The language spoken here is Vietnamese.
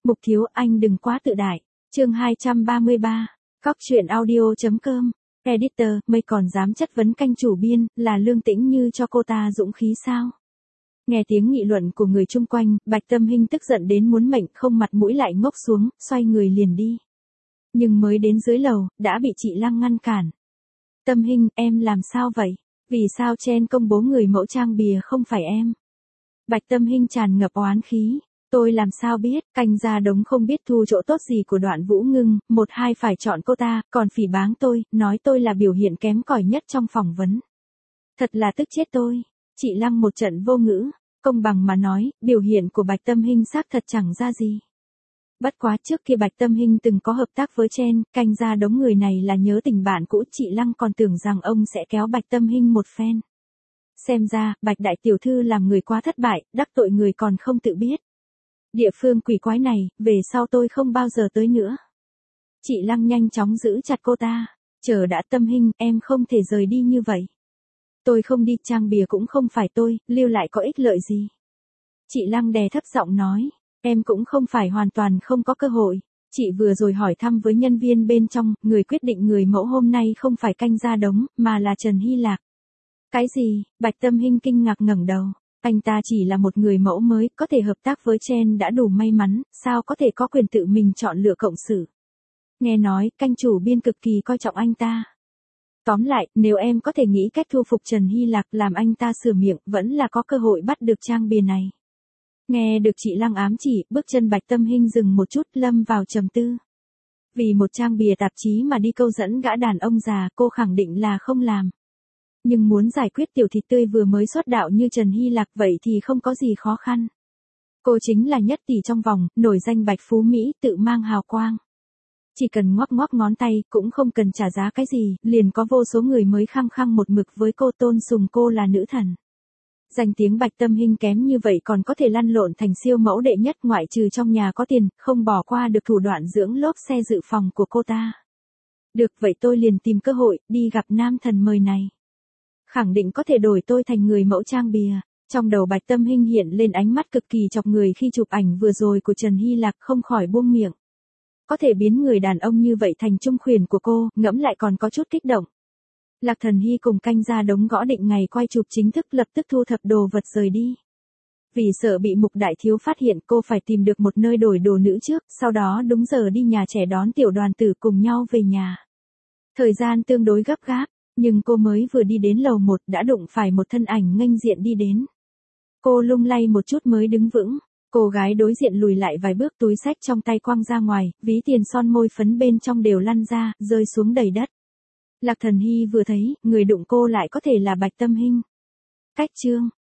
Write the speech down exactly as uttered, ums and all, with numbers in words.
Mục thiếu anh đừng quá tự đại. Chương hai trăm ba mươi ba. Cóc truyện audio.com. Editor, mây còn dám chất vấn canh chủ biên, là Lương Tĩnh Như cho cô ta dũng khí sao? Nghe tiếng nghị luận của người chung quanh, Bạch Tâm Hinh tức giận đến muốn mệnh, không mặt mũi lại ngốc xuống, xoay người liền đi. Nhưng mới đến dưới lầu, đã bị chị Lăng ngăn cản. Tâm Hinh, em làm sao vậy? Vì sao trên công bố người mẫu trang bìa không phải em? Bạch Tâm Hinh tràn ngập oán khí. Tôi làm sao biết, canh gia đống không biết thu chỗ tốt gì của Đoạn Vũ Ngưng, một hai phải chọn cô ta, còn phỉ báng tôi, nói tôi là biểu hiện kém cỏi nhất trong phỏng vấn. Thật là tức chết tôi. Chị Lăng một trận vô ngữ, công bằng mà nói, biểu hiện của Bạch Tâm Hinh xác thật chẳng ra gì. Bất quá trước kia Bạch Tâm Hinh từng có hợp tác với Chen, canh gia đống người này là nhớ tình bạn cũ, chị Lăng còn tưởng rằng ông sẽ kéo Bạch Tâm Hinh một phen. Xem ra, Bạch đại tiểu thư làm người quá thất bại, đắc tội người còn không tự biết. Địa phương quỷ quái này, về sau tôi không bao giờ tới nữa. Chị Lăng nhanh chóng giữ chặt cô ta. Chờ đã Tâm Hinh, em không thể rời đi như vậy. Tôi không đi, trang bìa cũng không phải tôi, lưu lại có ích lợi gì. Chị Lăng đè thấp giọng nói, em cũng không phải hoàn toàn không có cơ hội. Chị vừa rồi hỏi thăm với nhân viên bên trong, người quyết định người mẫu hôm nay không phải canh gia đống, mà là Trần Hy Lạc. Cái gì? Bạch Tâm Hinh kinh ngạc ngẩng đầu. Anh ta chỉ là một người mẫu mới, có thể hợp tác với Chen đã đủ may mắn, sao có thể có quyền tự mình chọn lựa cộng sự. Nghe nói, canh chủ biên cực kỳ coi trọng anh ta. Tóm lại, nếu em có thể nghĩ cách thu phục Trần Hy Lạc làm anh ta sửa miệng, vẫn là có cơ hội bắt được trang bìa này. Nghe được chị Lăng ám chỉ, bước chân Bạch Tâm Hinh dừng một chút, lâm vào trầm tư. Vì một trang bìa tạp chí mà đi câu dẫn gã đàn ông già, cô khẳng định là không làm. Nhưng muốn giải quyết tiểu thịt tươi vừa mới xuất đạo như Trần Hy Lạc vậy thì không có gì khó khăn. Cô chính là nhất tỷ trong vòng, nổi danh Bạch Phú Mỹ, tự mang hào quang. Chỉ cần ngoắc ngoắc ngón tay, cũng không cần trả giá cái gì, liền có vô số người mới khăng khăng một mực với cô, tôn sùng cô là nữ thần. Danh tiếng Bạch Tâm Hinh kém như vậy còn có thể lăn lộn thành siêu mẫu đệ nhất, ngoại trừ trong nhà có tiền, không bỏ qua được thủ đoạn dưỡng lốp xe dự phòng của cô ta. Được vậy tôi liền tìm cơ hội, đi gặp nam thần mời này. Khẳng định có thể đổi tôi thành người mẫu trang bìa. Trong đầu Bạch Tâm Hinh hiện lên ánh mắt cực kỳ chọc người khi chụp ảnh vừa rồi của Trần Hy Lạc, không khỏi buông miệng. Có thể biến người đàn ông như vậy thành trung khuyển của cô, ngẫm lại còn có chút kích động. Lạc Thần Hy cùng canh gia đống gõ định ngày quay chụp chính thức, lập tức thu thập đồ vật rời đi. Vì sợ bị Mục đại thiếu phát hiện, cô phải tìm được một nơi đổi đồ nữ trước, sau đó đúng giờ đi nhà trẻ đón tiểu đoàn tử cùng nhau về nhà. Thời gian tương đối gấp gáp. Nhưng cô mới vừa đi đến lầu một đã đụng phải một thân ảnh nghênh diện đi đến. Cô lung lay một chút mới đứng vững. Cô gái đối diện lùi lại vài bước, túi xách trong tay quăng ra ngoài, ví tiền son môi phấn bên trong đều lăn ra, rơi xuống đầy đất. Lạc Thần Hy vừa thấy, người đụng cô lại có thể là Bạch Tâm Hinh. Cách chương,